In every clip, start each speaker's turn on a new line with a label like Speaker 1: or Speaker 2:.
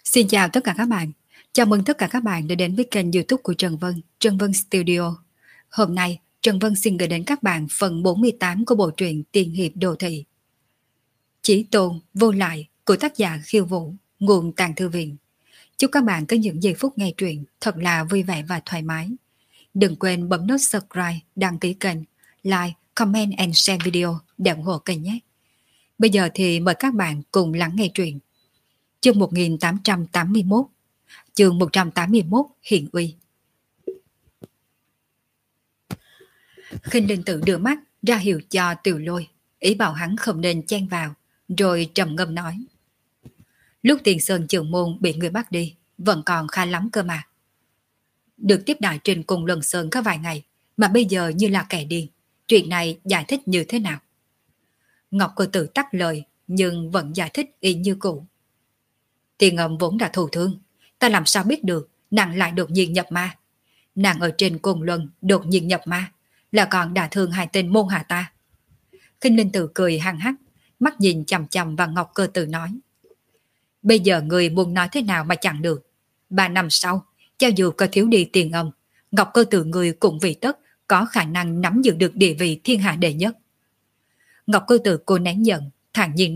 Speaker 1: Xin chào tất cả các bạn. Chào mừng tất cả các bạn đã đến với kênh YouTube của Trần Vân, Trần Vân Studio. Hôm nay, Trần Vân xin gửi đến các bạn phần 48 của bộ truyện Tiên hiệp đô thị. Chí tôn, vô lại của tác giả Khiêu Vũ, nguồn Tàng Thư Viện. Chúc các bạn có những giây phút nghe truyện thật là vui vẻ và thoải mái. Đừng quên bấm nút subscribe, đăng ký kênh, like, comment and share video để ủng hộ kênh nhé. Bây giờ thì mời các bạn cùng lắng nghe truyện. Chương 1881, chương 181 Hiền Uy. Khinh Linh Tử đưa mắt ra hiệu cho Tiểu Lôi, ý bảo hắn không nên chen vào, rồi trầm ngâm nói: lúc Tiền Sơn Trường Môn bị người bắt đi, vẫn còn khá lắm cơ mà. Được tiếp đại trên cùng Lần Sơn có vài ngày, mà bây giờ như là kẻ điên. Chuyện này giải thích như thế nào? Ngọc Cơ Tử tắt lời, nhưng vẫn giải thích y như cũ. Tiền Âm vốn đã thù thương, ta làm sao biết được nàng lại đột nhiên nhập ma. Nàng ở trên Côn Luân đột nhiên nhập ma, là còn đả thương hai tên môn hạ ta. Khinh Linh Tử cười hăng hắc, mắt nhìn chằm chằm vào Ngọc Cơ Tử nói: bây giờ người muốn nói thế nào mà chẳng được. 3 năm sau, cho dù có thiếu đi Tiền Âm, Ngọc Cơ Tử người cũng vì tất có khả năng nắm giữ được địa vị thiên hạ đệ nhất. Ngọc Cơ Tử cô nén giận, thản nhiên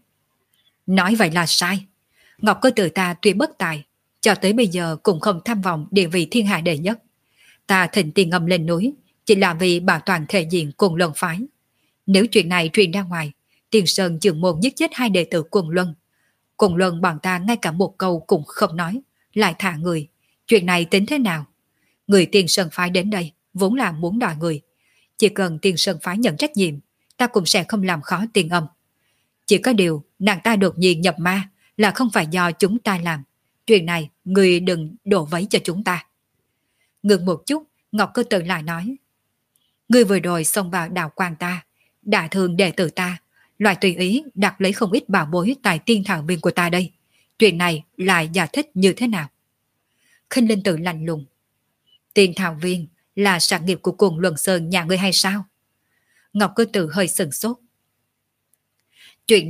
Speaker 1: nói vậy là sai. Ngọc Cơ Tử ta tuy bất tài, cho tới bây giờ cũng không tham vọng địa vị thiên hạ đệ nhất. Ta thỉnh Tiền Âm lên núi chỉ là vì bảo toàn thể diện Quần Luân phái. Nếu chuyện này truyền ra ngoài, Tiền Sơn Trường Môn giết chết 2 đệ tử Quần Luân. Quần Luân bọn ta ngay cả một câu cũng không nói, lại thả người. Chuyện này tính thế nào? Người Tiền Sơn phái đến đây vốn là muốn đòi người. Chỉ cần Tiền Sơn phái nhận trách nhiệm, ta cũng sẽ không làm khó Tiền Âm. Chỉ có điều nàng ta đột nhiên nhập ma là không phải do chúng ta làm. Chuyện này người đừng đổ vấy cho chúng ta. Ngừng một chút, Ngọc Cơ Tử lại nói: người vừa rồi xông vào đạo quan ta, đả thương đệ tử ta, loại tùy ý đặt lấy không ít bảo bối tại tiên thảo viên của ta đây. Chuyện này lại giải thích như thế nào? Khinh Linh Tử lạnh lùng: tiên thảo viên là sản nghiệp của Cuồng Luân Sơn nhà ngươi hay sao? Ngọc Cơ Tử hơi sừng sốt. Chuyện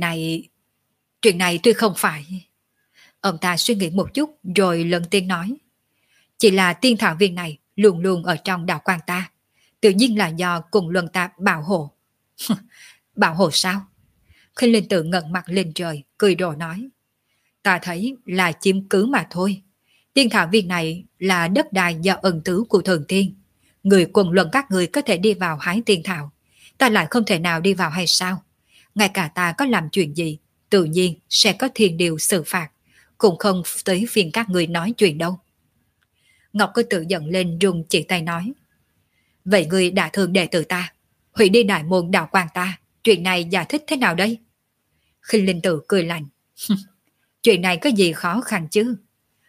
Speaker 1: này tuy không phải. Ông ta suy nghĩ một chút rồi lần tiếng nói: chỉ là tiên thảo viên này luôn luôn ở trong đạo quan ta, tự nhiên là do cùng luân ta bảo hộ. Bảo hộ sao? Khinh Linh Tử ngẩng mặt lên trời, cười rồi nói: ta thấy là chiếm cứ mà thôi. Tiên thảo viên này là đất đai do ân tứ của Thường Tiên. Người quần luân các người có thể đi vào hái tiên thảo, ta lại không thể nào đi vào hay sao? Ngay cả ta có làm chuyện gì, tự nhiên sẽ có thiên điều xử phạt, cũng không tới phiền các người nói chuyện đâu. Ngọc Cơ Tử giận lên rung chỉ tay nói: vậy người đã thương đệ tử ta, hủy đi đại môn đạo quan ta, chuyện này giải thích thế nào đây? Khinh Linh Tử cười lạnh: chuyện này có gì khó khăn chứ?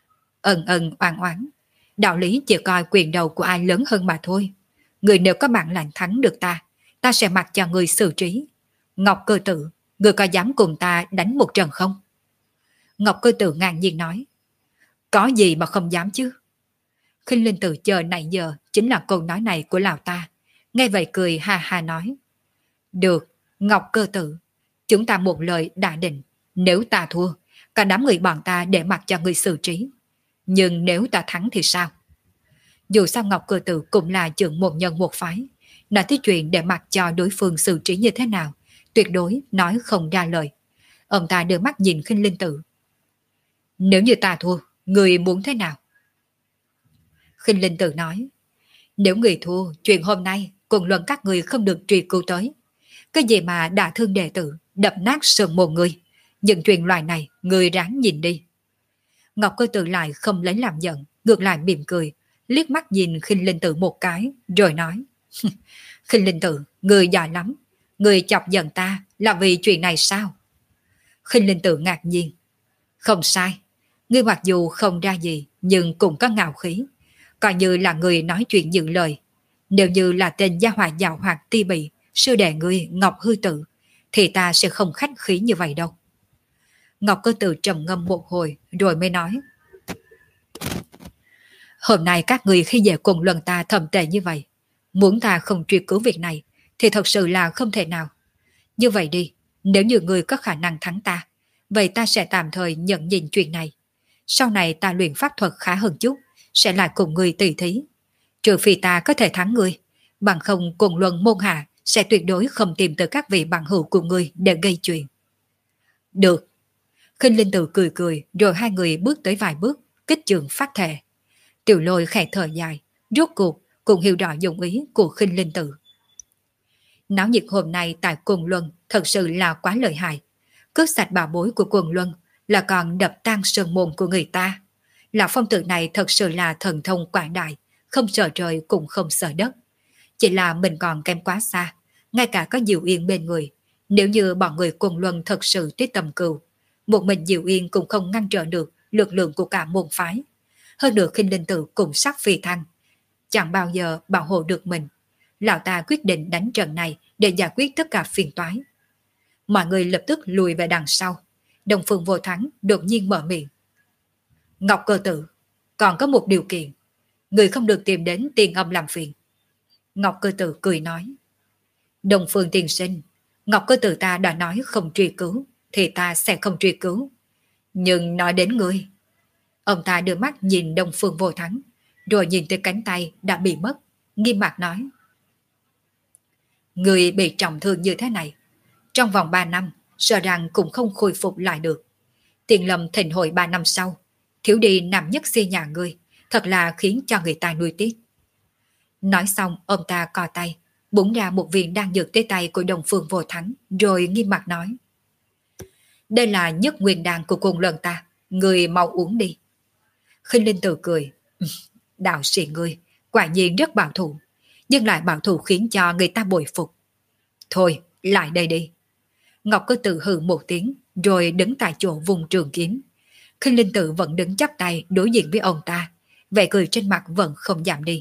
Speaker 1: Oan oán, đạo lý chỉ coi quyền đầu của ai lớn hơn mà thôi. Người nếu có bản lĩnh thắng được ta sẽ mặc cho người xử trí. Ngọc Cơ Tử, người có dám cùng ta đánh một trận không? Ngọc Cơ Tử ngang nhiên nói: có gì mà không dám chứ? Khinh Linh Tử chờ nãy giờ chính là câu nói này của lão ta, nghe vậy cười ha ha nói: được, Ngọc Cơ Tử, chúng ta một lời đã định. Nếu ta thua, cả đám người bọn ta để mặc cho người xử trí. Nhưng nếu ta thắng thì sao? Dù sao Ngọc Cơ Tử cũng là trưởng một nhân một phái, nói tới chuyện để mặc cho đối phương xử trí như thế nào, tuyệt đối nói không ra lời. Ông ta đưa mắt nhìn Khinh Linh Tử: nếu như ta thua, người muốn thế nào? Khinh Linh Tử nói: nếu người thua, chuyện hôm nay cùng luận các người không được truy cứu tới. Cái gì mà đả thương đệ tử, đập nát sườn một người, những chuyện loại này người ráng nhìn đi. Ngọc Cơ Tử lại không lấy làm giận, ngược lại mỉm cười, liếc mắt nhìn Khinh Linh Tử một cái, rồi nói: Khinh Linh Tử, người giỏi lắm. Người chọc giận ta là vì chuyện này sao? Khinh Linh Tử ngạc nhiên: không sai, ngươi mặc dù không ra gì nhưng cũng có ngạo khí, coi như là người nói chuyện giữ lời. Nếu như là tên gia hỏa giàu hoạt ti bỉ, sư đệ ngươi Ngọc Hư Tử, thì ta sẽ không khách khí như vậy đâu. Ngọc Cơ Tử trầm ngâm một hồi rồi mới nói: hôm nay các người khi về cùng luận ta thầm tệ như vậy, muốn ta không truy cứu việc này thì thật sự là không thể nào. Như vậy đi, nếu như người có khả năng thắng ta, vậy ta sẽ tạm thời nhận nhìn chuyện này. Sau này ta luyện pháp thuật khá hơn chút, sẽ lại cùng ngươi tỉ thí. Trừ phi ta có thể thắng ngươi, bằng không cùng luân môn hạ sẽ tuyệt đối không tìm tới các vị bạn hữu của ngươi để gây chuyện. Được. Khinh Linh Tử cười cười rồi hai người bước tới vài bước, kích trường phát thệ. Tiểu Lôi khẽ thở dài, rốt cuộc cũng hiểu rõ dụng ý của Khinh Linh Tử. Náo nhiệt hôm nay tại Cồn Luân thật sự là quá lợi hại. Cướp sạch bảo bối của Cồn Luân là còn đập tan sơn môn của người ta. Lão phong tử này thật sự là thần thông quảng đại, không sợ trời cũng không sợ đất. Chỉ là mình còn kém quá xa, ngay cả có Diệu Yên bên người. Nếu như bọn người Cồn Luân thật sự tới tầm cừu, một mình Diệu Yên cũng không ngăn trở được lực lượng của cả môn phái. Hơn nữa Khinh Linh Tử cũng sắp phi thăng, chẳng bao giờ bảo hộ được mình. Lão ta quyết định đánh trận này để giải quyết tất cả phiền toái. Mọi người lập tức lùi về đằng sau. Đông Phương Vô Thắng đột nhiên mở miệng. Ngọc Cơ Tử, còn có một điều kiện. Người không được tìm đến Tiền Âm làm phiền. Ngọc Cơ Tử cười nói. Đông Phương tiên sinh, Ngọc Cơ Tử ta đã nói không truy cứu, thì ta sẽ không truy cứu. Nhưng nói đến ngươi. Ông ta đưa mắt nhìn Đông Phương Vô Thắng, rồi nhìn tới cánh tay đã bị mất, nghiêm mặt nói. Người bị trọng thương như thế này, trong vòng 3 năm, sợ rằng cũng không khôi phục lại được. Tiền Lâm thịnh hội 3 năm sau, thiếu đi nằm nhất si nhà ngươi, thật là khiến cho người ta nuôi tiếc. Nói xong, ông ta co tay, búng ra một viên đan dược tới tay của Đông Phương Vô Thắng, rồi nghiêm mặt nói. Đây là nhất nguyên đan của cùng lần ta, người mau uống đi. Khinh Linh Tử cười. Đạo sĩ ngươi, quả nhiên rất bảo thủ, nhưng lại bảo thủ khiến cho người ta bội phục. Thôi, lại đây đi. Ngọc Cơ Tử hừ một tiếng, rồi đứng tại chỗ vùng trường kiếm. Khinh Linh Tử vẫn đứng chắp tay đối diện với ông ta, vẻ cười trên mặt vẫn không giảm đi.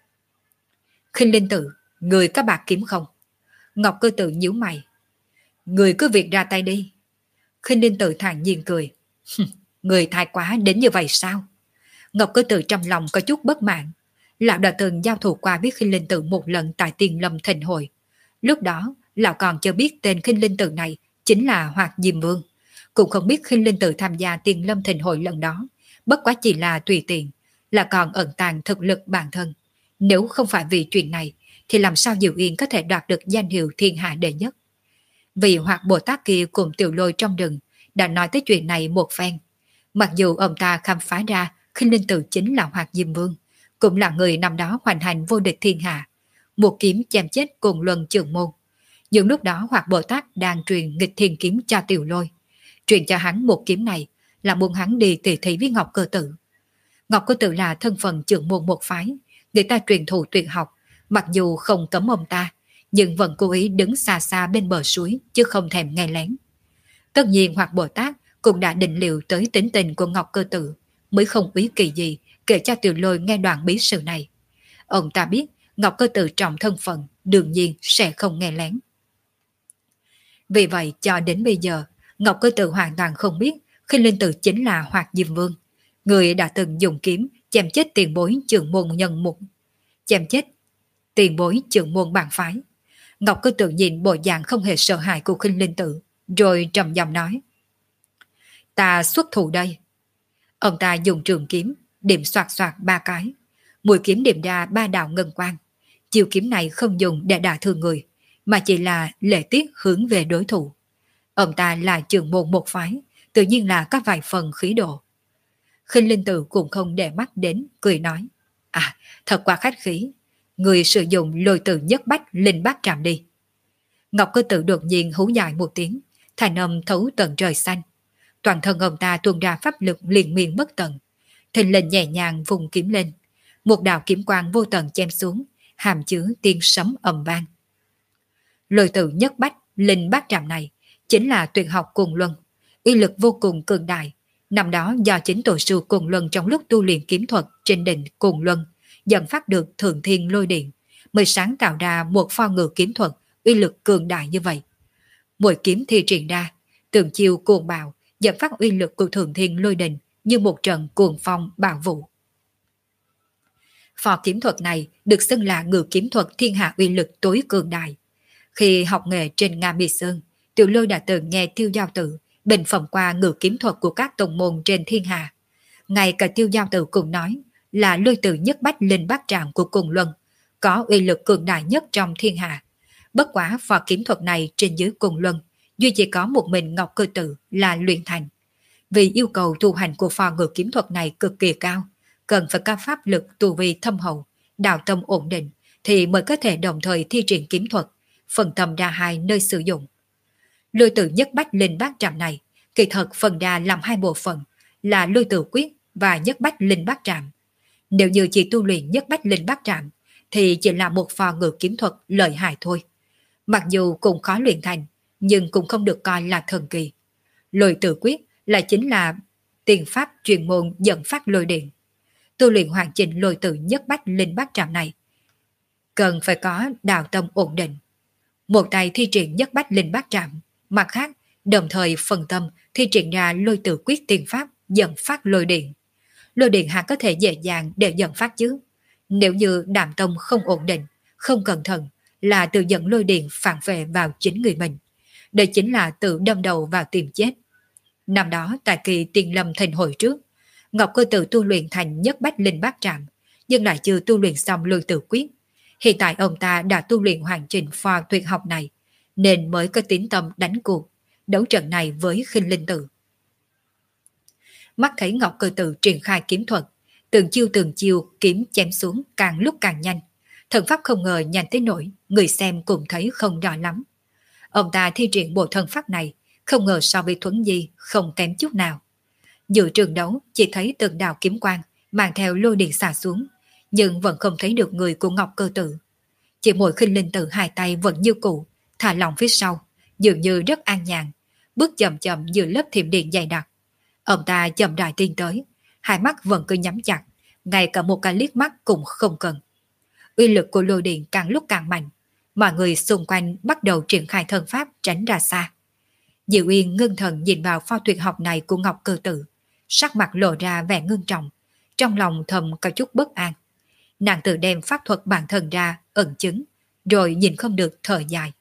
Speaker 1: Khinh Linh Tử, người có bạc kiếm không? Ngọc Cơ Tử nhíu mày. Người cứ việc ra tay đi. Khinh Linh Tử thản nhiên cười. Người thái quá đến như vậy sao? Ngọc Cơ Tử trong lòng có chút bất mãn. Lão đã từng giao thủ qua biết Khinh Linh Tử một lần tại Tiền Lâm thịnh hội. Lúc đó, lão còn chưa biết tên Khinh Linh Tử này chính là Hoạt Diêm Vương. Cũng không biết Khinh Linh Tử tham gia Tiền Lâm thịnh hội lần đó, bất quá chỉ là tùy tiện, là còn ẩn tàng thực lực bản thân. Nếu không phải vì chuyện này, thì làm sao Diệu Yên có thể đoạt được danh hiệu thiên hạ đệ nhất? Vì Hoạt Bồ Tát kia cùng Tiểu Lôi trong rừng đã nói tới chuyện này một phen. Mặc dù ông ta khám phá ra Khinh Linh Tử chính là Hoạt Diêm Vương, cũng là người năm đó hoành hành vô địch thiên hạ, một kiếm chém chết cùng Luân Trường Môn. Nhưng lúc đó Hoạt Bồ Tát đang truyền nghịch thiên kiếm cho Tiểu Lôi, truyền cho hắn một kiếm này là muốn hắn đi tỉ thí với Ngọc Cơ Tử. Ngọc Cơ Tử là thân phận trưởng môn một phái, người ta truyền thụ tuyệt học, mặc dù không cấm ông ta, nhưng vẫn cố ý đứng xa xa bên bờ suối chứ không thèm nghe lén. Tất nhiên Hoạt Bồ Tát cũng đã định liệu tới tính tình của Ngọc Cơ Tử, mới không ý kỳ gì kể cho Tiểu Lôi nghe đoạn bí sự này. Ông ta biết Ngọc Cơ Tử trọng thân phận, đương nhiên sẽ không nghe lén. Vì vậy cho đến bây giờ, Ngọc Cơ Tử hoàn toàn không biết Khinh Linh Tử chính là Hoạt Diêm Vương, người đã từng dùng kiếm chém chết tiền bối trưởng môn nhân mục, chém chết tiền bối trưởng môn bản phái. Ngọc Cơ Tử nhìn bộ dạng không hề sợ hãi của Khinh Linh Tử, rồi trầm giọng nói. Ta xuất thủ đây. Ông ta dùng trường kiếm, điểm xoạt xoạt 3 cái. Mũi kiếm điểm ra 3 đạo ngân quang. Chiêu kiếm này không dùng để đả thương người, mà chỉ là lễ tiết hướng về đối thủ. Ông ta là trưởng môn một phái, tự nhiên là có vài phần khí độ. Khinh Linh Tử cũng không để mắt đến, cười nói. À, thật quá khách khí. Người sử dụng lôi từ nhất bách linh bát trạm đi. Ngọc Cơ Tử đột nhiên hú dài một tiếng, thành âm thấu tận trời xanh. Toàn thân ông ta tuôn ra pháp lực liên miên bất tận. Thình lình nhẹ nhàng vùng kiếm lên. Một đạo kiếm quang vô tận chém xuống, hàm chứa tiếng sấm ầm vang. Lôi tử nhất bách linh bát trạm này chính là tuyệt học Cồn Luân, uy lực vô cùng cường đại. Năm đó do chính tổ sư Cồn Luân trong lúc tu luyện kiếm thuật trên đỉnh Cồn Luân dẫn phát được thượng thiên lôi điện, mới sáng tạo ra một pho ngự kiếm thuật uy lực cường đại như vậy. Mỗi kiếm thi triển ra, tượng chiêu cuồng bạo, dẫn phát uy lực của thượng thiên lôi đình như một trận cuồng phong bạo vũ. Phò kiếm thuật này được xưng là ngự kiếm thuật thiên hạ uy lực tối cường đại. Khi học nghề trên Nga Mi Sơn, Tiểu Lôi đã từng nghe Tiêu Giao Tử bình phẩm qua ngự kiếm thuật của các tông môn trên thiên hạ. Ngay cả Tiêu Giao Tử cũng nói là lôi tử nhất bách linh bát trạm của cùng luân, có uy lực cường đại nhất trong thiên hạ. Bất quá phò kiếm thuật này trên dưới cùng luân, duy chỉ có một mình Ngọc Cơ Tử là luyện thành. Vì yêu cầu tu hành của phò ngự kiếm thuật này cực kỳ cao, cần phải có pháp lực tu vi thâm hậu, đạo tâm ổn định, thì mới có thể đồng thời thi triển kiếm thuật, phân tâm ra hai nơi sử dụng. Lôi tử nhất bách linh bát trạm này, kỳ thật phần đa làm hai bộ phận là lôi tử quyết và nhất bách linh bát trạm. Nếu như chỉ tu luyện nhất bách linh bát trạm, thì chỉ là một phò ngự kiếm thuật lợi hại thôi. Mặc dù cũng khó luyện thành, nhưng cũng không được coi là thần kỳ. Lôi tử quyết là chính là tiền pháp chuyên môn dẫn phát lôi điện. Tu luyện hoàn chỉnh lôi tử nhất bách linh bát trạm này, cần phải có đạo tâm ổn định. Một tay thi triển nhất bách linh bát trạm, mặt khác đồng thời phân tâm thi triển ra lôi tử quyết tiền pháp dẫn phát lôi điện. Lôi điện hẳn có thể dễ dàng để dẫn phát chứ. Nếu như đạo tâm không ổn định, không cẩn thận, là tự dẫn lôi điện phản vệ vào chính người mình. Đây chính là tự đâm đầu vào tìm chết. Năm đó tại kỳ Tiên Lâm Thành hội trước, Ngọc Cơ Tử tu luyện thành nhất bách linh bát trạm, nhưng lại chưa tu luyện xong lôi tử quyết. Hiện tại ông ta đã tu luyện hoàn chỉnh phò tuyệt học này, nên mới có tín tâm đánh cuộc, đấu trận này với Khinh Linh Tử. Mắt thấy Ngọc Cơ Tử triển khai kiếm thuật, từng chiêu kiếm chém xuống càng lúc càng nhanh. Thần pháp không ngờ nhanh tới nỗi người xem cũng thấy không rõ lắm. Ông ta thi triển bộ thần pháp này, không ngờ so với Thuấn Di không kém chút nào. Giữa trường đấu chỉ thấy từng đạo kiếm quang mang theo lôi điện xả xuống, nhưng vẫn không thấy được người của Ngọc Cơ Tử. Chỉ mỗi Khinh Linh Tử hai tay vẫn như cũ, thả lỏng phía sau, dường như rất an nhàn, bước chậm chậm giữa lớp thiểm điện dày đặc. Ông ta chậm rãi tiến tới, hai mắt vẫn cứ nhắm chặt, ngay cả một cái liếc mắt cũng không cần. Uy lực của lôi điện càng lúc càng mạnh, mọi người xung quanh bắt đầu triển khai thần pháp tránh ra xa. Diệu Uyên ngưng thần nhìn vào pho tuyệt học này của Ngọc Cơ Tử, sắc mặt lộ ra vẻ ngưng trọng, trong lòng thầm có chút bất an. Nàng tự đem pháp thuật bản thân ra ẩn chứng, rồi nhìn không được thở dài.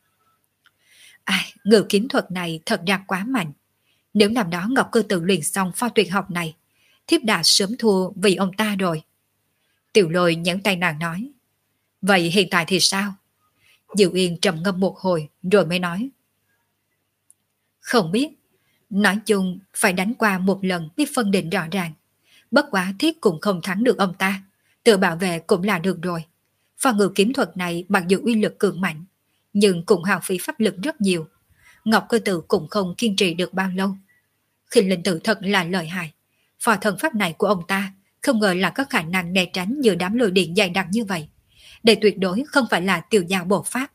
Speaker 1: Ngự kiếm thuật này thật ra quá mạnh. Nếu năm đó Ngọc Cơ Tử luyện xong pho tuyệt học này, thiếp đã sớm thua vì ông ta rồi. Tiểu Lôi nhấn tay nàng nói. Vậy hiện tại thì sao? Diệu Uyên trầm ngâm một hồi rồi mới nói. Không biết. Nói chung phải đánh qua một lần mới phân định rõ ràng. Bất quá thiết cũng không thắng được ông ta, tự bảo vệ cũng là được rồi. Pho ngự kiếm thuật này mặc dù uy lực cường mạnh, nhưng cũng hao phí pháp lực rất nhiều. Ngọc Cơ Tử cũng không kiên trì được bao lâu. Khinh Linh Tử thật là lợi hại. Phò thần pháp này của ông ta không ngờ là có khả năng né tránh nhiều đám lôi điện dày đặc như vậy. Đây tuyệt đối không phải là tiểu giao bộ pháp.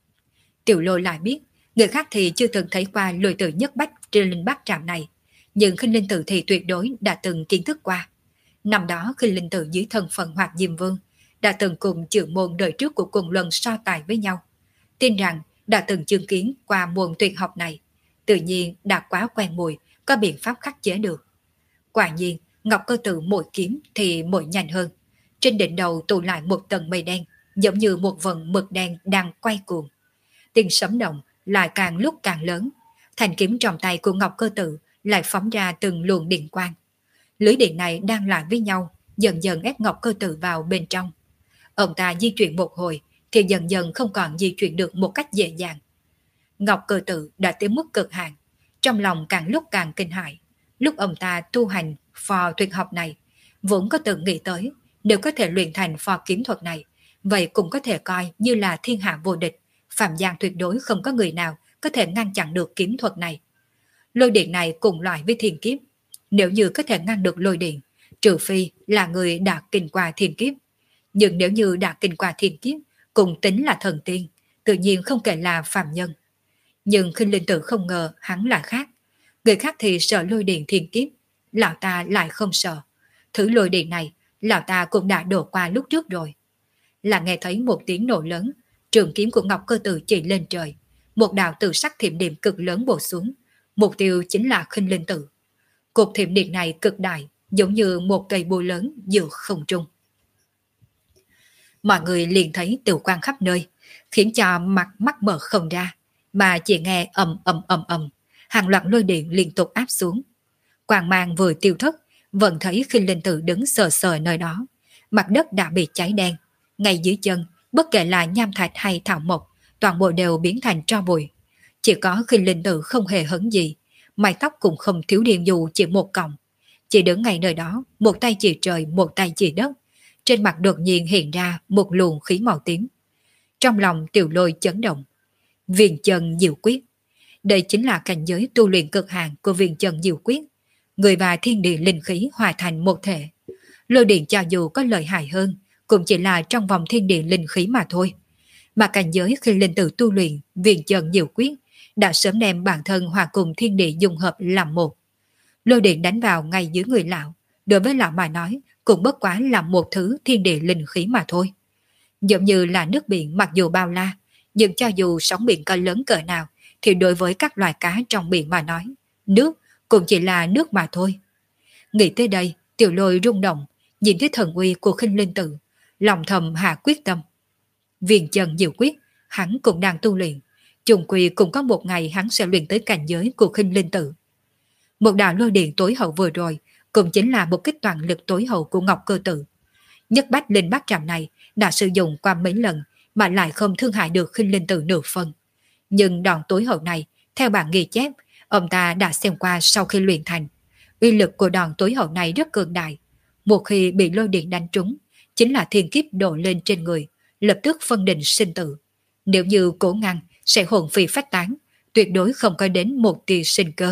Speaker 1: Tiểu Lôi lại biết, người khác thì chưa từng thấy qua lôi tử nhất bách trên linh bát trạm này, nhưng Khinh Linh Tử thì tuyệt đối đã từng kiến thức qua. Năm đó Khinh Linh Tử dưới thân phận Hoạt Diêm Vương đã từng cùng trưởng môn đời trước của cùng lần so tài với nhau, tin rằng đã từng chứng kiến qua môn tuyệt học này, tự nhiên đã quá quen mùi, có biện pháp khắc chế được. Quả nhiên, Ngọc Cơ Tử mỗi kiếm thì mỗi nhanh hơn. Trên đỉnh đầu tụ lại một tầng mây đen, giống như một vần mực đen đang quay cuồng. Tiếng sấm động lại càng lúc càng lớn. Thanh kiếm trong tay của Ngọc Cơ Tử lại phóng ra từng luồng điện quang. Lưới điện này đang lại với nhau, dần dần ép Ngọc Cơ Tử vào bên trong. Ông ta di chuyển một hồi, thì dần dần không còn di chuyển được một cách dễ dàng. Ngọc Cơ Tử đã tới mức cực hạn, trong lòng càng lúc càng kinh hãi. Lúc ông ta tu hành phò tuyệt học này, vốn có từng nghĩ tới, nếu có thể luyện thành phò kiếm thuật này, vậy cũng có thể coi như là thiên hạ vô địch, phạm gian tuyệt đối không có người nào có thể ngăn chặn được kiếm thuật này. Lôi điện này cùng loại với thiên kiếp, nếu như có thể ngăn được lôi điện, trừ phi là người đã kinh qua thiên kiếp. Nhưng nếu như đã kinh qua thiên kiếp, cùng tính là thần tiên, tự nhiên không kể là phàm nhân. Nhưng Khinh Linh Tử không ngờ hắn là khác. Người khác thì sợ lôi điện thiên kiếp, lão ta lại không sợ. Thứ lôi điện này, lão ta cũng đã đổ qua lúc trước rồi. Là nghe thấy một tiếng nổ lớn, trường kiếm của Ngọc Cơ Tử chỉ lên trời. Một đạo tự sắc thiểm điện cực lớn bổ xuống. Mục tiêu chính là Khinh Linh Tử. Cột thiểm điện này cực đại, giống như một cây búa lớn giữa không trung. Mọi người liền thấy tiểu quang khắp nơi, khiến cho mặt mắt mở không ra, mà chỉ nghe ầm ầm ầm ầm, hàng loạt lôi điện liên tục áp xuống. Quang mang vừa tiêu thất, vẫn thấy khinh linh tử đứng sờ sờ nơi đó. Mặt đất đã bị cháy đen. Ngay dưới chân, bất kể là nham thạch hay thảo mộc, toàn bộ đều biến thành tro bụi. Chỉ có khinh linh tử không hề hấn gì, mái tóc cũng không thiếu điên dù chỉ một cọng. Chỉ đứng ngay nơi đó, một tay chỉ trời, một tay chỉ đất. Trên mặt đột nhiên hiện ra một luồng khí màu tím. Trong lòng Tiểu Lôi chấn động. Viền chân diệu quyết. Đây chính là cảnh giới tu luyện cực hạn của viền chân diệu quyết. Người và thiên địa linh khí hòa thành một thể. Lôi điện cho dù có lợi hại hơn, cũng chỉ là trong vòng thiên địa linh khí mà thôi. Mà cảnh giới khi linh tử tu luyện viền chân diệu quyết đã sớm đem bản thân hòa cùng thiên địa dung hợp làm một. Lôi điện đánh vào ngay dưới người lão, đối với lão mà nói cũng bất quá là một thứ thiên địa linh khí mà thôi. Giống như là nước biển mặc dù bao la, nhưng cho dù sóng biển có lớn cỡ nào thì đối với các loài cá trong biển mà nói, nước cũng chỉ là nước mà thôi. Nghĩ tới đây, Tiểu Lôi rung động, nhìn thấy thần uy của khinh linh tử, lòng thầm hạ quyết tâm. Viền chân diệu quyết, hắn cũng đang tu luyện, chung quy cũng có một ngày hắn sẽ luyện tới cảnh giới của khinh linh tử. Một đạo lôi điện tối hậu vừa rồi cũng chính là một kích toàn lực tối hậu của Ngọc Cơ Tử. Nhất bách linh bát trạm này đã sử dụng qua mấy lần mà lại không thương hại được khinh linh tử nửa phân. Nhưng đòn tối hậu này, theo bản ghi chép, ông ta đã xem qua sau khi luyện thành. Uy lực của đòn tối hậu này rất cường đại. Một khi bị lôi điện đánh trúng, chính là thiên kiếp đổ lên trên người, lập tức phân định sinh tử. Nếu như cố ngăn, sẽ hồn phi phách tán, tuyệt đối không có đến một tia sinh cơ.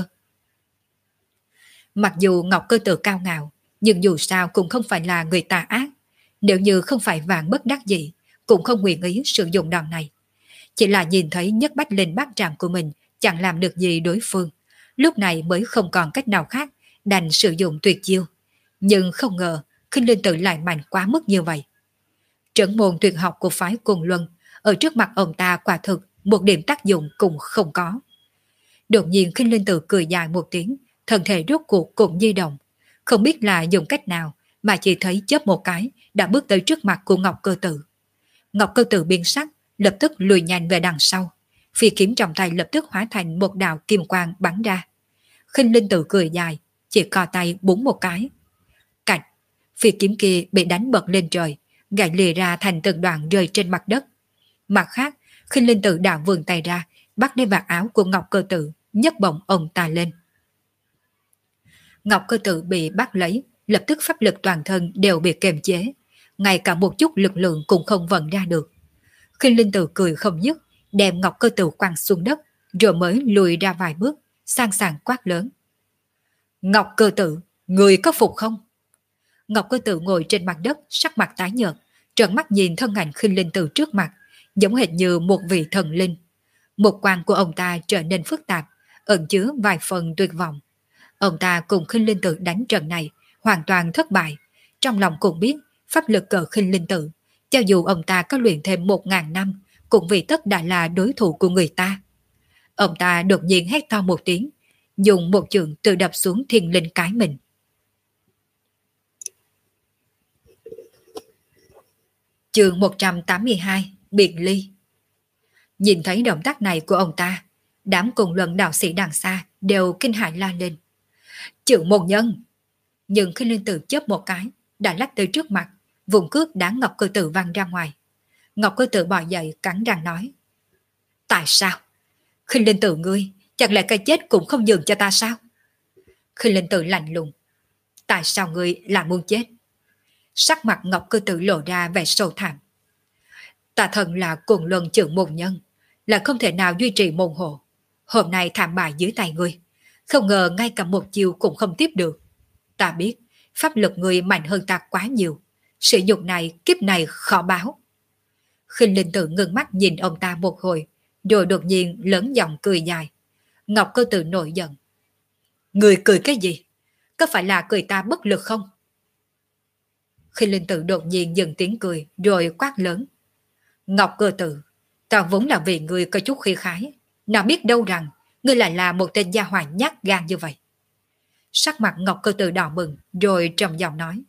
Speaker 1: Mặc dù Ngọc Cơ Tử cao ngạo, nhưng dù sao cũng không phải là người tà ác. Nếu như không phải vạn bất đắc dĩ, cũng không nguyện ý sử dụng đòn này. Chỉ là nhìn thấy nhất bách linh bát trạm của mình chẳng làm được gì đối phương. Lúc này mới không còn cách nào khác, đành sử dụng tuyệt chiêu. Nhưng không ngờ, khinh linh tử lại mạnh quá mức như vậy. Trấn môn tuyệt học của phái Côn Luân, ở trước mặt ông ta quả thực một điểm tác dụng cũng không có. Đột nhiên khinh linh tử cười dài một tiếng, thân thể rốt cuộc cũng di động. Không biết là dùng cách nào mà chỉ thấy chớp một cái đã bước tới trước mặt của Ngọc Cơ Tử. Ngọc Cơ Tử biến sắc, lập tức lùi nhanh về đằng sau. Phi kiếm trong tay lập tức hóa thành một đạo kim quang bắn ra. Khinh linh tử cười dài, chỉ co tay búng một cái. Cạch, phi kiếm kia bị đánh bật lên trời, gãy lìa ra thành từng đoạn rơi trên mặt đất. Mặt khác, khinh linh tử đã vươn tay ra, bắt lấy vạt áo của Ngọc Cơ Tử, nhấc bổng ông ta lên. Ngọc Cơ Tử bị bắt lấy, lập tức pháp lực toàn thân đều bị kiềm chế, ngay cả một chút lực lượng cũng không vận ra được. Khinh linh tử cười không dứt, đem Ngọc Cơ Tử quăng xuống đất, rồi mới lùi ra vài bước, sang sảng quát lớn. Ngọc Cơ Tử, người có phục không? Ngọc Cơ Tử ngồi trên mặt đất, sắc mặt tái nhợt, trợn mắt nhìn thân ảnh khinh linh tử trước mặt, giống hệt như một vị thần linh. Một quan của ông ta trở nên phức tạp, ẩn chứa vài phần tuyệt vọng. Ông ta cùng khinh linh tử đánh trận này hoàn toàn thất bại. Trong lòng cũng biết pháp lực cờ khinh linh tử, cho dù ông ta có luyện thêm 1000 năm, cũng vì tất đã là đối thủ của người ta. Ông ta đột nhiên hét to một tiếng, dùng một trường tự đập xuống thiên linh cái mình. Chương 182, biệt ly. Nhìn thấy động tác này của ông ta, đám cùng luận đạo sĩ đằng xa đều kinh hãi la lên. Trưởng môn nhân! Nhưng khi linh tử chớp một cái, đã lách tới trước mặt, vùng cước đá Ngọc Cơ Tử văng ra ngoài. Ngọc Cơ Tử bò dậy cắn răng nói. Tại sao? Khinh linh tử ngươi, chẳng lẽ cái chết cũng không nhường cho ta sao? Khinh linh tử lạnh lùng. Tại sao ngươi lại muốn chết? Sắc mặt Ngọc Cơ Tử lộ ra vẻ sâu thẳm. Ta thần là cùng luân trưởng môn nhân, là không thể nào duy trì môn hộ. Hôm nay thảm bại dưới tay ngươi, không ngờ ngay cả một chiều cũng không tiếp được. Ta biết, pháp lực ngươi mạnh hơn ta quá nhiều. Sử dụng này, kiếp này khó báo. Khinh linh tử ngưng mắt nhìn ông ta một hồi, rồi đột nhiên lớn giọng cười dài. Ngọc Cơ Tử nổi giận. Ngươi cười cái gì? Có phải là cười ta bất lực không? Khinh linh tử đột nhiên dừng tiếng cười, rồi quát lớn. Ngọc Cơ Tử, ta vốn là vì ngươi có chút khí khái, nào biết đâu rằng ngươi lại là một tên gia hỏa nhát gan như vậy. Sắc mặt Ngọc Cơ Tử đỏ bừng, rồi trầm giọng nói.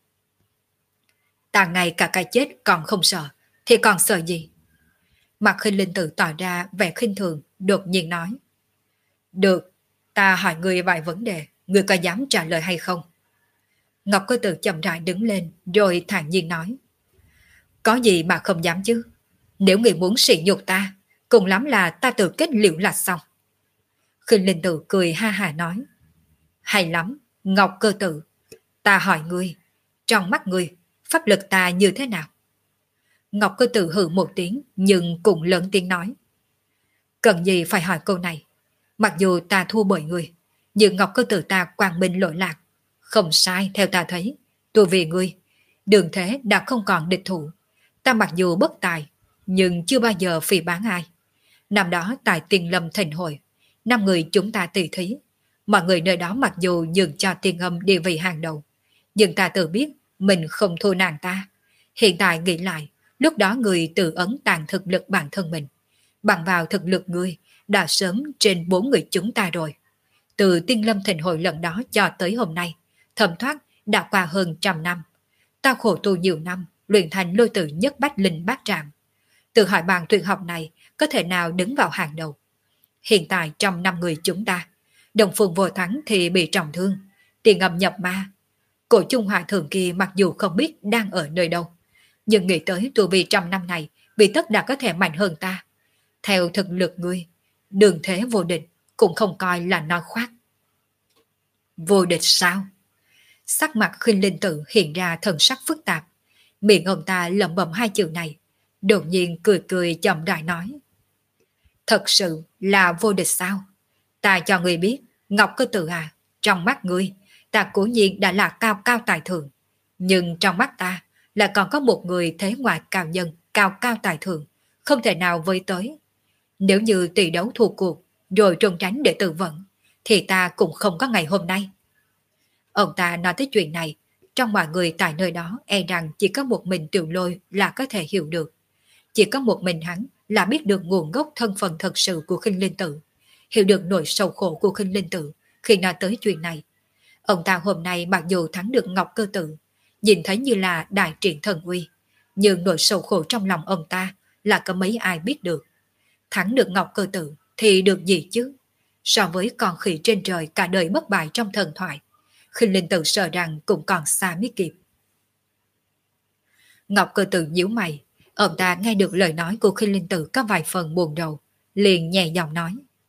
Speaker 1: Ta ngay cả cái chết còn không sợ, thì còn sợ gì? Mặt khinh linh tử tỏ ra vẻ khinh thường, đột nhiên nói. Được, ta hỏi ngươi vài vấn đề, ngươi có dám trả lời hay không? Ngọc Cơ Tử chậm rãi đứng lên rồi thản nhiên nói. Có gì mà không dám chứ? Nếu người muốn sỉ nhục ta, cùng lắm là ta tự kết liễu là xong. Khinh Linh Tử cười ha hà nói. Hay lắm, Ngọc Cơ Tử. Ta hỏi ngươi, trong mắt ngươi, pháp lực ta như thế nào? Ngọc Cơ Tử hừ một tiếng nhưng cũng lớn tiếng nói. Cần gì phải hỏi câu này? Mặc dù ta thua bởi ngươi, nhưng Ngọc Cơ Tử ta quang minh lỗi lạc. Không sai theo ta thấy, tôi vì ngươi. Đường thế đã không còn địch thủ. Ta mặc dù bất tài, nhưng chưa bao giờ phỉ bán ai. Năm đó tại Tiên Lâm Thành Hội, 5 người chúng ta tỷ thí. Mọi người nơi đó mặc dù nhường cho Tiên Âm địa vị hàng đầu, nhưng ta tự biết mình không thua nàng ta. Hiện tại nghĩ lại, lúc đó người tự ấn tàn thực lực bản thân mình. Bằng vào thực lực ngươi, đã sớm trên 4 người chúng ta rồi. Từ Tiên Lâm Thành Hội lần đó cho tới hôm nay, thấm thoát đã qua hơn 100 năm. Ta khổ tu nhiều năm, luyện thành lôi tử nhất bách linh bát trạm. Tự hỏi bằng tuyệt học này có thể nào đứng vào hàng đầu. Hiện tại trong 5 người chúng ta, Đồng Phùng Vô Thắng thì bị trọng thương, Tiền Âm nhập ma. Cổ Trung Hòa Thượng kia mặc dù không biết đang ở nơi đâu, nhưng nghĩ tới tu vi trong năm này vì tất đã có thể mạnh hơn ta. Theo thực lực ngươi, đường thế vô địch cũng không coi là nói khoác. Vô địch sao? Sắc mặt Khinh Linh Tử hiện ra thần sắc phức tạp. Miệng ông ta lẩm bẩm 2 chữ này, đột nhiên cười cười chậm rãi nói. Thật sự là vô địch sao? Ta cho người biết, Ngọc Cơ Tử à, trong mắt ngươi, ta cố nhiên đã là cao cao tài thượng. Nhưng trong mắt ta là còn có một người thế ngoại cao nhân, cao cao tài thượng, không thể nào với tới. Nếu như tỷ đấu thua cuộc, rồi trốn tránh để tự vận, thì ta cũng không có ngày hôm nay. Ông ta nói tới chuyện này, trong mọi người tại nơi đó e rằng chỉ có một mình Tiểu Lôi là có thể hiểu được. Chỉ có một mình hắn là biết được nguồn gốc thân phận thật sự của Khinh Linh Tử, hiểu được nỗi sầu khổ của Khinh Linh Tử khi nói tới chuyện này. Ông ta hôm nay mặc dù thắng được Ngọc Cơ Tử, nhìn thấy như là đại triển thần uy, nhưng nỗi sầu khổ trong lòng ông ta là có mấy ai biết được. Thắng được Ngọc Cơ Tử thì được gì chứ? So với con khỉ trên trời cả đời bất bại trong thần thoại, Khinh Linh Tử sợ rằng cũng còn xa mới kịp. Ngọc Cơ Tử nhíu mày, ông ta nghe được lời nói của Khinh Linh Tử có vài phần buồn rầu, liền nhẹ giọng nói.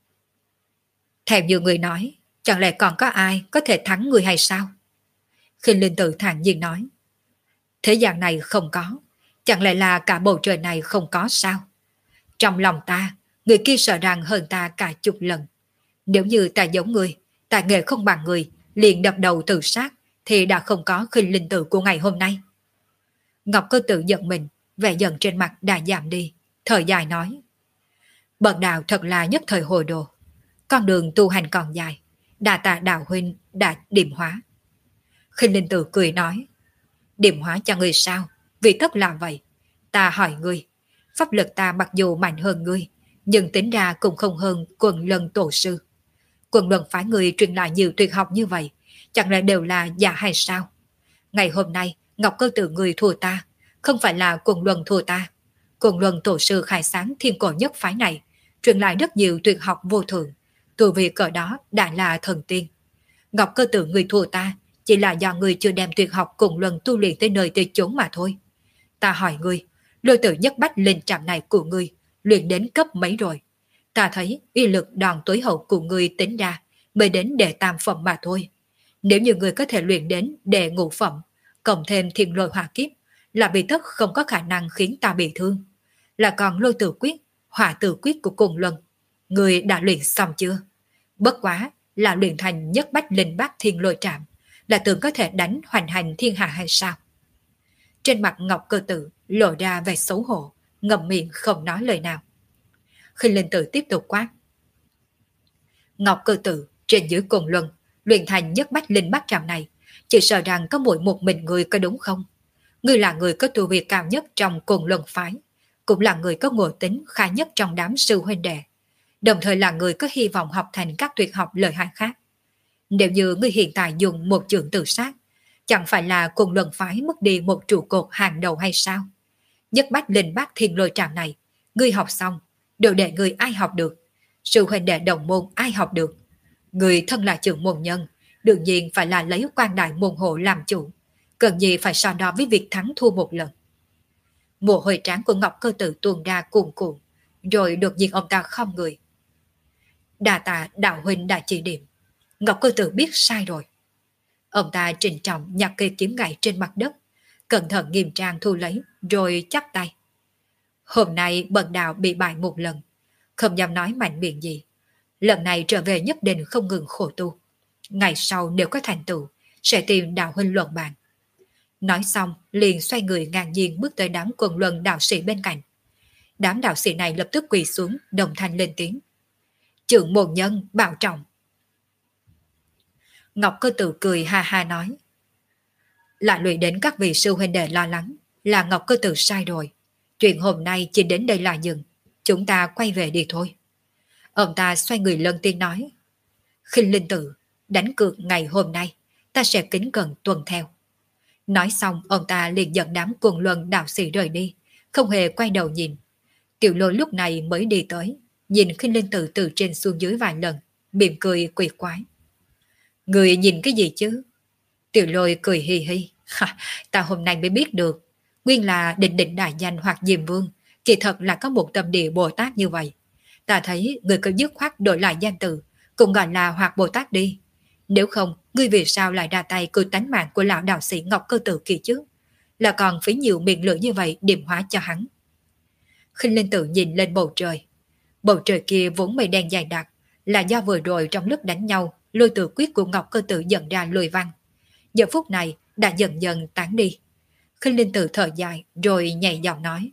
Speaker 1: Theo như người nói, chẳng lẽ còn có ai có thể thắng người hay sao? Khinh Linh Tử thản nhiên nói. Thế gian này không có, chẳng lẽ là cả bầu trời này không có sao? Trong lòng ta, người kia sợ rằng hơn ta cả chục lần. Nếu như ta giống người, tài nghệ không bằng người, liền đập đầu tự sát, thì đã không có Khinh Linh Tử của ngày hôm nay. Ngọc Cơ Tử giận mình, vẻ giận trên mặt đã giảm đi, thời dài nói. Bậc đạo thật là nhất thời hồ đồ. Con đường tu hành còn dài, đà tạ đạo huynh đã điểm hóa. Khinh Linh Tử cười nói. Điểm hóa cho ngươi sao? Vì tất là vậy. Ta hỏi ngươi, pháp lực ta mặc dù mạnh hơn ngươi, nhưng tính ra cũng không hơn Quần Lân tổ sư. Quần Lân phái ngươi truyền lại nhiều tuyệt học như vậy, chẳng lẽ đều là giả hay sao? Ngày hôm nay, Ngọc Cơ Tử ngươi thua ta, không phải là Quần Luân thua ta. Quần Luân tổ sư khai sáng thiên cổ nhất phái này, truyền lại rất nhiều tuyệt học vô thượng, tu vi cỡ đó đã là thần tiên. Ngọc Cơ Tử ngươi thua ta, chỉ là do ngươi chưa đem tuyệt học Quần Luân tu luyện tới nơi tới chốn mà thôi. Ta hỏi ngươi, lôi tử nhất bách linh trạm này của ngươi luyện đến cấp mấy rồi? Ta thấy uy lực đòn tối hậu của ngươi tính ra mới đến đệ tam phẩm mà thôi. Nếu như ngươi có thể luyện đến đệ ngũ phẩm, cộng thêm thiên lôi hỏa kiếp, là bị tất không có khả năng khiến ta bị thương. Là còn lôi tử quyết, hỏa tử quyết của Cùng Luân, ngươi đã luyện xong chưa? Bất quá là luyện thành nhất bách linh bát thiên lôi trạm, là tưởng có thể đánh hoành hành thiên hạ hay sao? Trên mặt Ngọc Cơ Tử lộ ra vẻ xấu hổ, ngậm miệng không nói lời nào. Khinh Linh Tử tiếp tục quát. Ngọc Cơ Tử trên dưới Cùng Luân luyện thành nhất bách linh bát trạm này, chỉ sợ rằng có mỗi một mình người có đúng không? Ngươi là người có tu vi cao nhất trong Cùng Luân phái, cũng là người có ngộ tính khá nhất trong đám sư huynh đệ, đồng thời là người có hy vọng học thành các tuyệt học lợi hại khác. Nếu như ngươi hiện tại dùng một trường tự sát, chẳng phải là Cùng Luân phái mất đi một trụ cột hàng đầu hay sao? Nhất bách linh bát thiên lôi trạm này, ngươi học xong, đồ đệ người ai học được? Sư huynh đệ đồng môn ai học được? Người thân là trưởng môn nhân, đương nhiên phải là lấy quan đại môn hộ làm chủ, cần gì phải so đo với việc thắng thua một lần. Mồ hôi trán của Ngọc Cơ Tử tuôn ra cuồn cuộn, rồi đột nhiên ông ta khom người. Đà tạ đạo huynh đã chỉ điểm, Ngọc Cơ Tử biết sai rồi. Ông ta trịnh trọng nhặt cây kiếm gãy trên mặt đất, cẩn thận nghiêm trang thu lấy, rồi chắp tay. Hôm nay bần đạo bị bại một lần, không dám nói mạnh miệng gì. Lần này trở về nhất định không ngừng khổ tu. Ngày sau nếu có thành tựu, sẽ tìm đạo huynh luận bàn. Nói xong, liền xoay người ngang nhiên bước tới đám quần luân đạo sĩ bên cạnh. Đám đạo sĩ này lập tức quỳ xuống, đồng thanh lên tiếng. Trưởng môn nhân, bảo trọng. Ngọc Cơ Tử cười ha ha nói. Lại lụy đến các vị sư huynh đệ lo lắng, là Ngọc Cơ Tử sai rồi. Chuyện hôm nay chỉ đến đây là dừng, chúng ta quay về đi thôi. Ông ta xoay người lên tiếng nói. Khinh Linh Tử, đánh cược ngày hôm nay, ta sẽ kính cẩn tuân theo. Nói xong, ông ta liền dẫn đám quần luân đạo sĩ rời đi, không hề quay đầu nhìn. Tiểu Lôi lúc này mới đi tới, nhìn Khinh Linh Tử từ trên xuống dưới vài lần, mỉm cười quỷ quái. Người nhìn cái gì chứ? Tiểu Lôi cười hì hì. Ta hôm nay mới biết được, nguyên là Định Định đại danh hoặc Diêm Vương, kỳ thật là có một tâm địa Bồ Tát như vậy. Ta thấy người cứ dứt khoát đổi lại danh từ, cũng gọi là Hoạt Bồ Tát đi. Nếu không, ngươi vì sao lại ra tay cư tánh mạng của lão đạo sĩ Ngọc Cơ Tử kia chứ? Là còn phí nhiều miệng lưỡi như vậy điểm hóa cho hắn. Khinh Linh Tử nhìn lên bầu trời. Bầu trời kia vốn mây đen dày đặc, là do vừa rồi trong lúc đánh nhau, lôi tự quyết của Ngọc Cơ Tử dẫn ra lôi văn. Giờ phút này đã dần dần tán đi. Khinh Linh Tử thở dài rồi nhẹ giọng nói.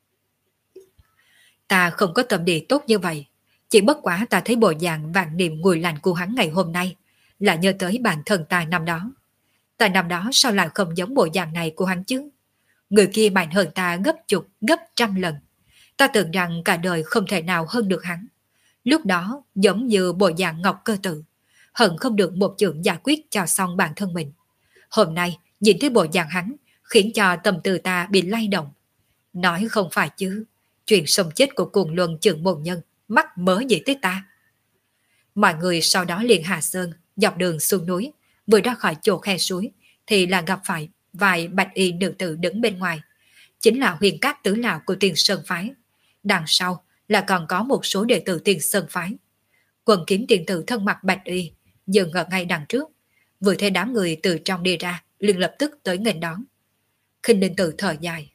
Speaker 1: Ta không có tâm địa tốt như vậy. Chỉ bất quá ta thấy bộ dạng vạn niệm ngùi lành của hắn ngày hôm nay là nhớ tới bản thân ta năm đó. Ta năm đó sao lại không giống bộ dạng này của hắn chứ? Người kia mạnh hơn ta gấp chục, gấp trăm lần. Ta tưởng rằng cả đời không thể nào hơn được hắn. Lúc đó giống như bộ dạng Ngọc Cơ Tử, hận không được một chưởng giải quyết cho xong bản thân mình. Hôm nay nhìn thấy bộ dạng hắn khiến cho tâm tư ta bị lay động. Nói không phải chứ, chuyện sống chết của cuồng luân trưởng môn nhân mắc mớ gì tới ta. Mọi người sau đó liền hạ sơn, dọc đường xuống núi, vừa ra khỏi chỗ khe suối thì là gặp phải vài bạch y nữ tử đứng bên ngoài. Chính là Huyền Cát tứ lão của Tiền Sơn phái. Đằng sau là còn có một số đệ tử Tiền Sơn phái. Quần kiếm tiền tử thân mặc bạch y dừng ở ngay đằng trước, vừa thấy đám người từ trong đi ra liền lập tức tới nghênh đón. Khinh Linh Tử thở dài.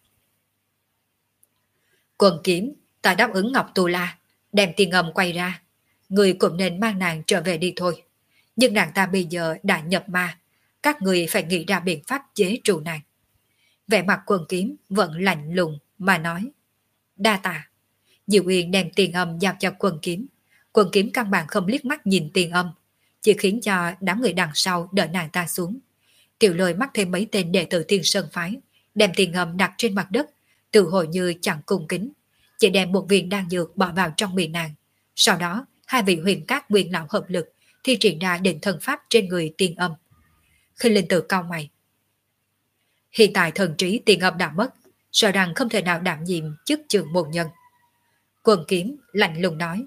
Speaker 1: Quần kiếm, ta đáp ứng Ngọc Tù La, đem tiền ngầm quay ra. Người cũng nên mang nàng trở về đi thôi. Nhưng nàng ta bây giờ đã nhập ma, các người phải nghĩ ra biện pháp chế trụ nàng. Vẻ mặt Quần kiếm vẫn lạnh lùng mà nói. Đa tạ. Diệu Uyên đem tiền âm giao cho Quần kiếm. Quần kiếm căn bản không liếc mắt nhìn tiền âm, chỉ khiến cho đám người đằng sau đỡ nàng ta xuống. Tiểu Lôi mắt thêm mấy tên đệ tử Thiên Sơn phái, đem tiền âm đặt trên mặt đất, tự hồi như chẳng cung kính, chỉ đem một viên đan dược bỏ vào trong miệng nàng. Sau đó, hai vị Huyền Cát nguyên lão hợp lực thi triển ra định thần pháp trên người tiền âm. Khinh Linh Tử cau mày. Hiện tại thần trí tiền âm đã mất, sợ rằng không thể nào đảm nhiệm chức trưởng môn nhân. Quần kiếm lạnh lùng nói.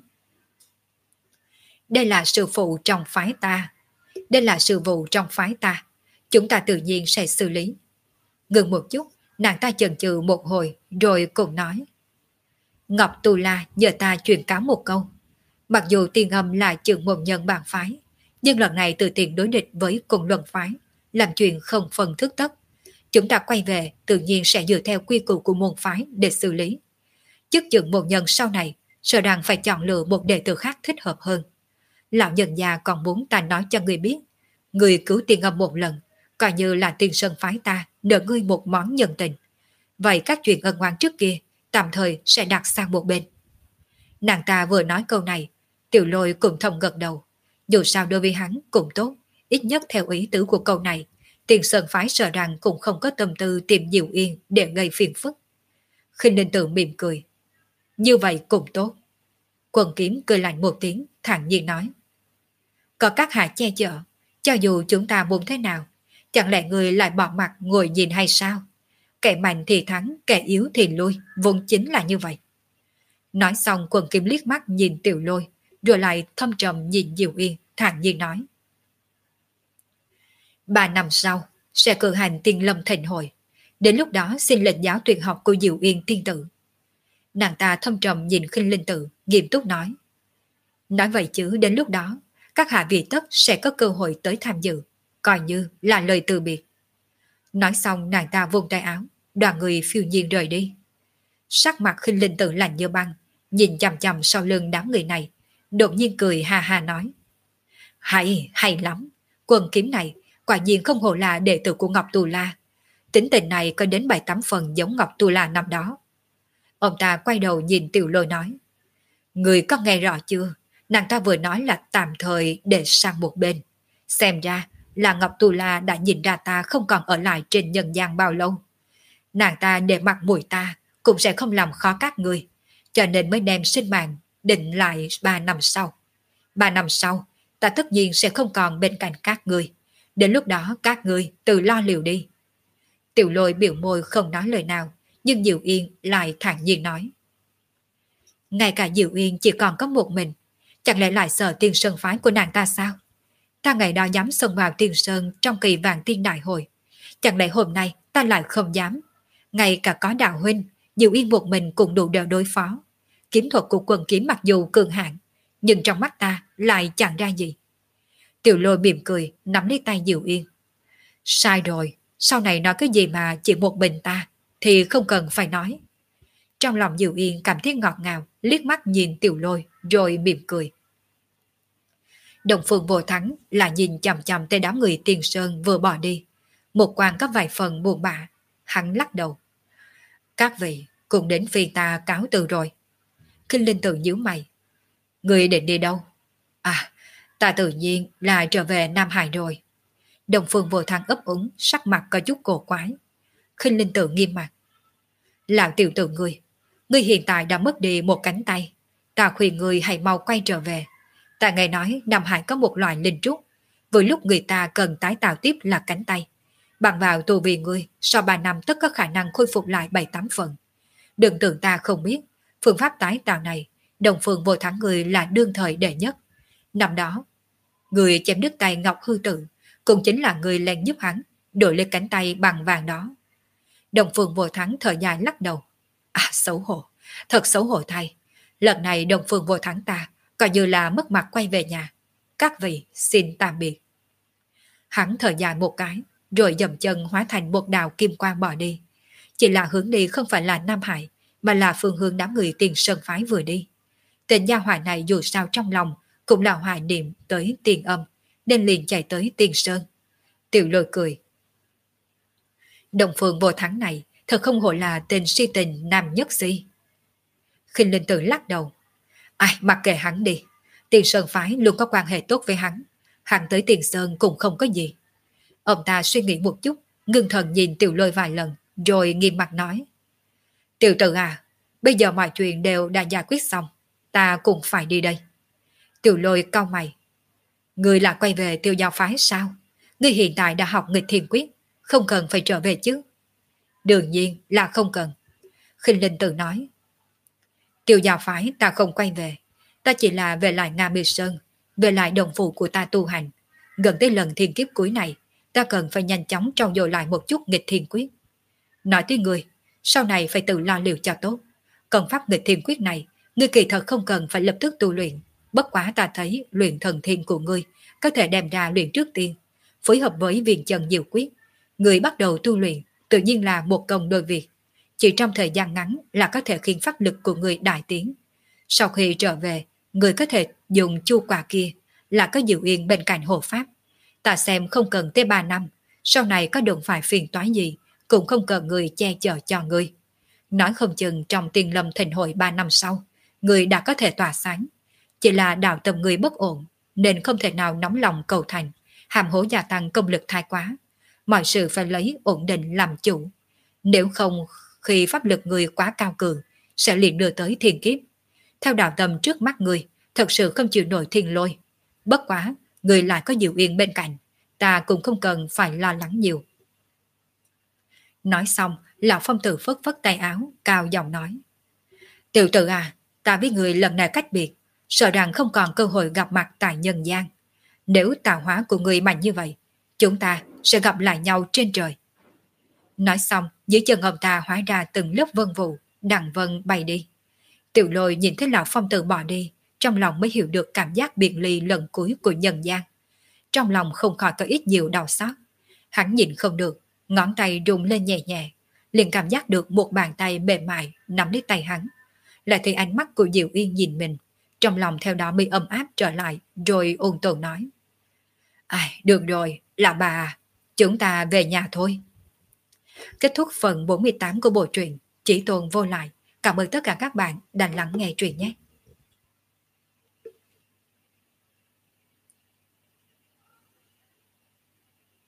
Speaker 1: Đây là sư phụ trong phái ta. Đây là sự vụ trong phái ta. Chúng ta tự nhiên sẽ xử lý. Ngừng một chút, nàng ta chần chừ một hồi rồi cùng nói. Ngọc Tù La nhờ ta truyền cáo một câu. Mặc dù tiền âm là trưởng môn nhân bản phái, nhưng lần này từ tiền đối địch với cùng luân phái, làm chuyện không phần thức tất. Chúng ta quay về tự nhiên sẽ dựa theo quy củ của môn phái để xử lý. Chức trưởng môn nhân sau này sợ rằng phải chọn lựa một đệ tử khác thích hợp hơn. Lão nhân già còn muốn ta nói cho người biết, người cứu tiền âm một lần, coi như là Tiên Sơn phái ta nợ ngươi một món nhân tình. Vậy các chuyện ân oán trước kia tạm thời sẽ đặt sang một bên. Nàng ta vừa nói câu này, Tiểu Lôi cũng thầm gật đầu. Dù sao đối với hắn cũng tốt, ít nhất theo ý tứ của câu này, Tiền Sơn phái sợ rằng cũng không có tâm tư tìm Diệu Yên để gây phiền phức. Khinh Linh Tử mỉm cười. Như vậy cũng tốt. Quần kiếm cười lạnh một tiếng, thản nhiên nói. Có các hạ che chở, cho dù chúng ta muốn thế nào, chẳng lẽ người lại bỏ mặt ngồi nhìn hay sao? Kẻ mạnh thì thắng, kẻ yếu thì lui, vốn chính là như vậy. Nói xong Quần kiếm liếc mắt nhìn Tiểu Lôi, rồi lại thâm trầm nhìn Diệu Yên, thản nhiên nói. 3 năm sau, sẽ cử hành tiên lâm thịnh hội. Đến lúc đó xin lệnh giáo tuyệt học của Diệu Yên tiên tử. Nàng ta thâm trầm nhìn Khinh Linh Tử, nghiêm túc nói. Nói vậy chứ đến lúc đó, các hạ vị tất sẽ có cơ hội tới tham dự, coi như là lời từ biệt. Nói xong nàng ta vung tay áo, đoàn người phiêu nhiên rời đi. Sắc mặt Khinh Linh Tử lạnh như băng, nhìn chằm chằm sau lưng đám người này, đột nhiên cười ha ha nói. Hay lắm, quần kiếm này quả nhiên không hổ là đệ tử của Ngọc Tù La. Tính tình này có đến 7-8 phần giống Ngọc Tù La năm đó. Ông ta quay đầu nhìn Tiểu Lôi nói. Người có nghe rõ chưa? Nàng ta vừa nói là tạm thời để sang một bên. Xem ra là Ngọc Tù La đã nhìn ra ta không còn ở lại trên nhân gian bao lâu. Nàng ta để mặt mũi ta cũng sẽ không làm khó các người, cho nên mới đem sinh mạng định lại 3 năm sau. 3 năm sau, ta tất nhiên sẽ không còn bên cạnh các người. Đến lúc đó các người tự lo liệu đi. Tiểu Lôi biểu môi không nói lời nào, nhưng Diệu Yên lại thản nhiên nói. Ngay cả Diệu Yên chỉ còn có một mình, chẳng lẽ lại sợ Tiên Sơn phái của nàng ta sao? Ta ngày đó dám xông vào Tiên Sơn trong kỳ vàng tiên đại hội, chẳng lẽ hôm nay ta lại không dám? Ngay cả có đạo huynh, Diệu Yên một mình cũng đủ để đối phó. Kiếm thuật của quần kiếm mặc dù cường hãn, nhưng trong mắt ta lại chẳng ra gì. Tiểu Lôi mỉm cười, nắm lấy tay Diệu Yên. Sai rồi, sau này nói cái gì mà chỉ một mình ta, thì không cần phải nói. Trong lòng Diệu Yên cảm thấy ngọt ngào, liếc mắt nhìn Tiểu Lôi, rồi mỉm cười. Đồng Phương Vô Thắng là nhìn chằm chằm tới đám người Tiền Sơn vừa bỏ đi. Một quan có vài phần buồn bã, hắn lắc đầu. Các vị cũng đến phiên ta cáo từ rồi. Khinh Linh Tử nhíu mày. Người định đi đâu? À, ta tự nhiên là trở về Nam Hải rồi. Đồng Phương Vô Thắng ấp úng, sắc mặt có chút cổ quái. Khinh Linh Tử nghiêm mặt. Lão tiểu tử ngươi hiện tại đã mất đi một cánh tay. Ta khuyên ngươi hãy mau quay trở về. Ta nghe nói Nam Hải có một loại linh trúc, vừa lúc người ta cần tái tạo tiếp là cánh tay. Bằng vào tu vi ngươi, sau 3 năm tất có khả năng khôi phục lại 7-8 phần. Đừng tưởng ta không biết, phương pháp tái tạo này, Đồng Phương Vô Thắng ngươi là đương thời đệ nhất. Năm đó, người chém đứt tay Ngọc Hư Tự, cũng chính là người lên giúp hắn, đổi lên cánh tay bằng vàng đó. Đồng Phương Vô Thắng thở dài lắc đầu. À, xấu hổ, thật xấu hổ thay. Lần này Đồng Phương Vô Thắng ta coi như là mất mặt quay về nhà. Các vị xin tạm biệt. Hắn thở dài một cái, rồi dậm chân hóa thành một đạo kim quang bỏ đi. Chỉ là hướng đi không phải là Nam Hải, mà là phương hướng đám người Tiền Sơn phái vừa đi. Tên gia hỏa này dù sao trong lòng cũng là hoài niệm tới Tiền Âm, nên liền chạy tới Tiền Sơn. Tiểu Lôi cười. Đồng Phương Vô Thắng này thật không hổ là tên si tình nam nhất si. Khinh Linh Tử lắc đầu. Ai, mặc kệ hắn đi. Tiền Sơn phái luôn có quan hệ tốt với hắn. Hắn tới Tiền Sơn cũng không có gì. Ông ta suy nghĩ một chút, ngưng thần nhìn Tiểu Lôi vài lần, rồi nghiêm mặt nói. Tiểu tử à, bây giờ mọi chuyện đều đã giải quyết xong. Ta cũng phải đi đây. Tiểu Lôi cau mày. Ngươi là quay về Tiêu Giao phái sao? Ngươi hiện tại đã học nghịch thiên quyết, không cần phải trở về chứ? Đương nhiên là không cần. Khinh Linh Tử nói. Tiêu Giao phái ta không quay về, ta chỉ là về lại Nga Mi Sơn, về lại đồng phụ của ta tu hành. Gần tới lần thiên kiếp cuối này, ta cần phải nhanh chóng trau dồi lại một chút nghịch thiên quyết. Nói tới người, sau này phải tự lo liệu cho tốt. Còn pháp nghịch thiên quyết này, ngươi kỳ thật không cần phải lập tức tu luyện. Bất quá ta thấy luyện thần thiên của ngươi có thể đem ra luyện trước tiên, phối hợp với viền chân diệu quyết. Ngươi bắt đầu tu luyện, tự nhiên là một công đôi việc. Chỉ trong thời gian ngắn là có thể khiến pháp lực của người đại tiến. Sau khi trở về, người có thể dùng chu quả kia, là có Diệu Yên bên cạnh hộ pháp. Ta xem không cần tới 3 năm, sau này có đụng phải phiền toái gì, cũng không cần người che chở cho người. Nói không chừng trong Tiên Lâm thịnh hội 3 năm sau, người đã có thể tỏa sáng. Chỉ là đạo tâm người bất ổn, nên không thể nào nóng lòng cầu thành, hàm hố gia tăng công lực thái quá. Mọi sự phải lấy ổn định làm chủ. Nếu không, khi pháp lực người quá cao cường, sẽ liền đưa tới thiên kiếp. Theo đạo tâm trước mắt người, thật sự không chịu nổi thiên lôi. Bất quá, người lại có Diệu Yên bên cạnh, ta cũng không cần phải lo lắng nhiều. Nói xong, lão phong tử phất phất tay áo, cao giọng nói. Tiểu tử à, ta với người lần này cách biệt, sợ rằng không còn cơ hội gặp mặt tại nhân gian. Nếu tạo hóa của người mạnh như vậy, chúng ta sẽ gặp lại nhau trên trời. Nói xong, dưới chân ông ta hóa ra từng lớp vân vụ, đằng vân bay đi. Tiểu Lôi nhìn thấy lão phong tử bỏ đi, trong lòng mới hiểu được cảm giác biệt ly lần cuối của nhân gian. Trong lòng không khỏi có ít nhiều đau xót. Hắn nhìn không được, ngón tay rung lên nhẹ nhẹ, liền cảm giác được một bàn tay mềm mại nắm lấy tay hắn. Lại thấy ánh mắt của Diệu Yên nhìn mình, trong lòng theo đó mới ấm áp trở lại, rồi ôn tồn nói. Ai, được rồi, là bà, chúng ta về nhà thôi. Kết thúc phần 48 của bộ truyện Chỉ Tồn Vô Lại. Cảm ơn tất cả các bạn đã lắng nghe truyện nhé.